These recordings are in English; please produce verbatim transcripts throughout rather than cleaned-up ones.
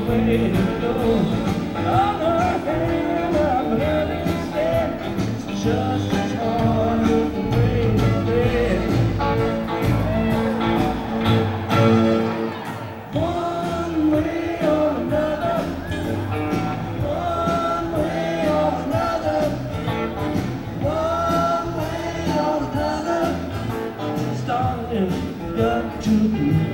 way to go. Other hand, I've learned instead, it's just as hard as the way to bread. One way or another, one way or another, one way or another, starting got to be.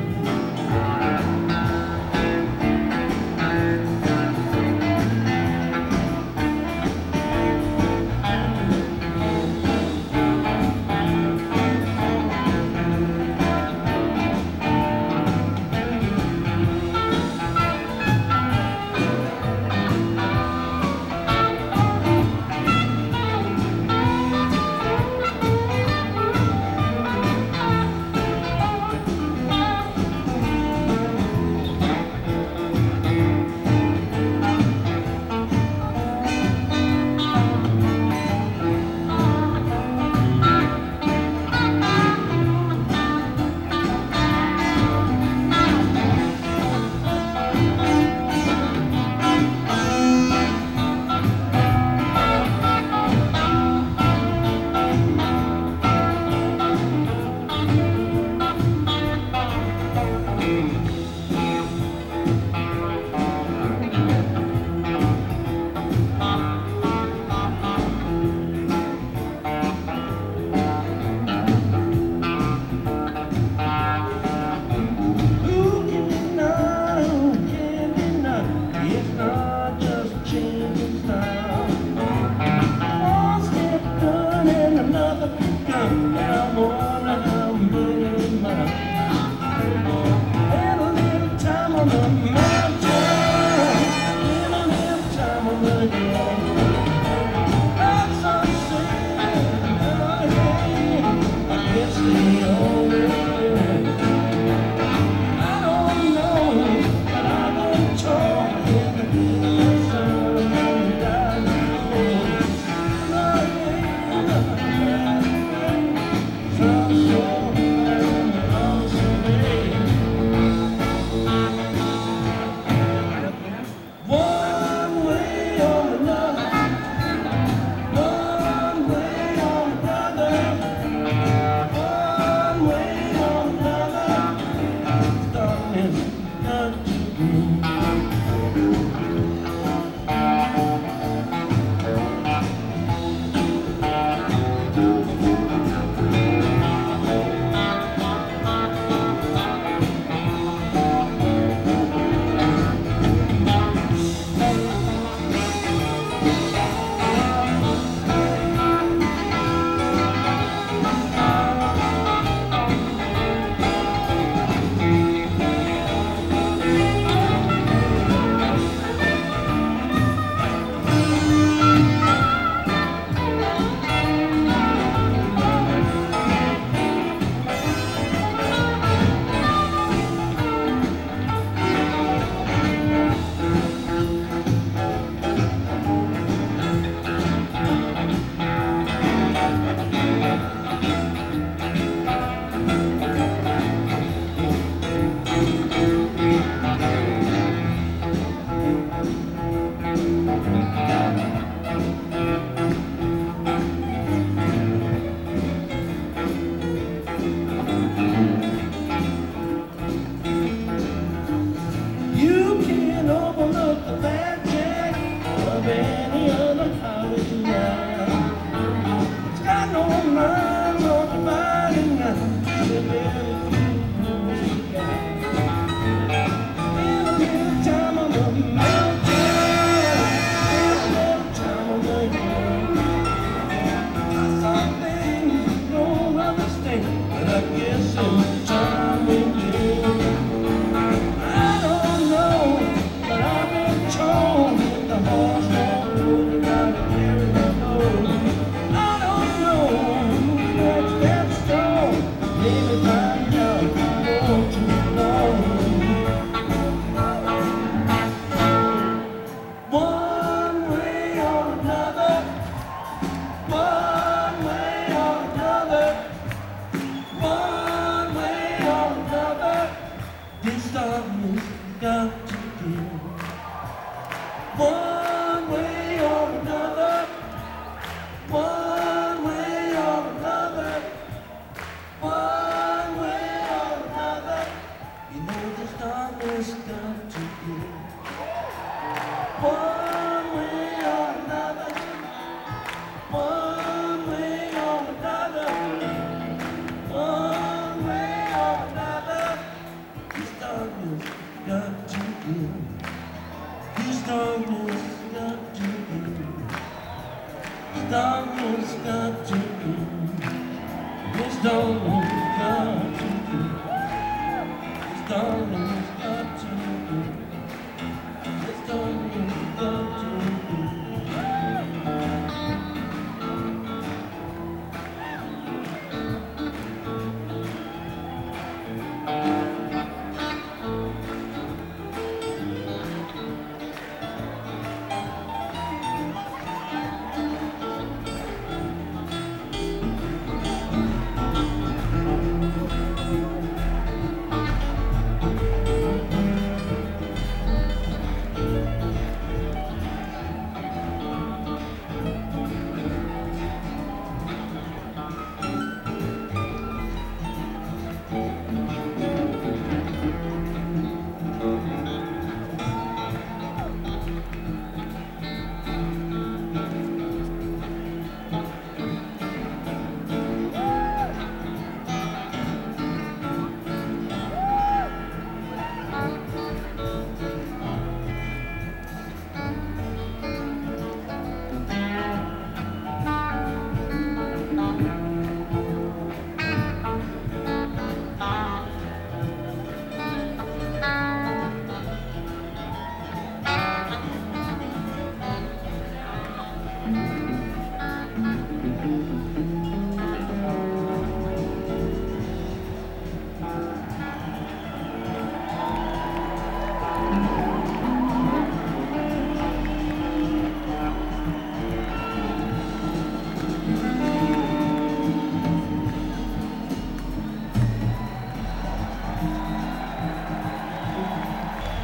This love has got to give. One way or another, one way or another, one way or another, you know this darkness got to give. One way or another, one way or another, one way or another, this darkness got to give. This darkness got to give. This darkness got to give. This darkness got to give. This darkness got to give. This darkness got to give.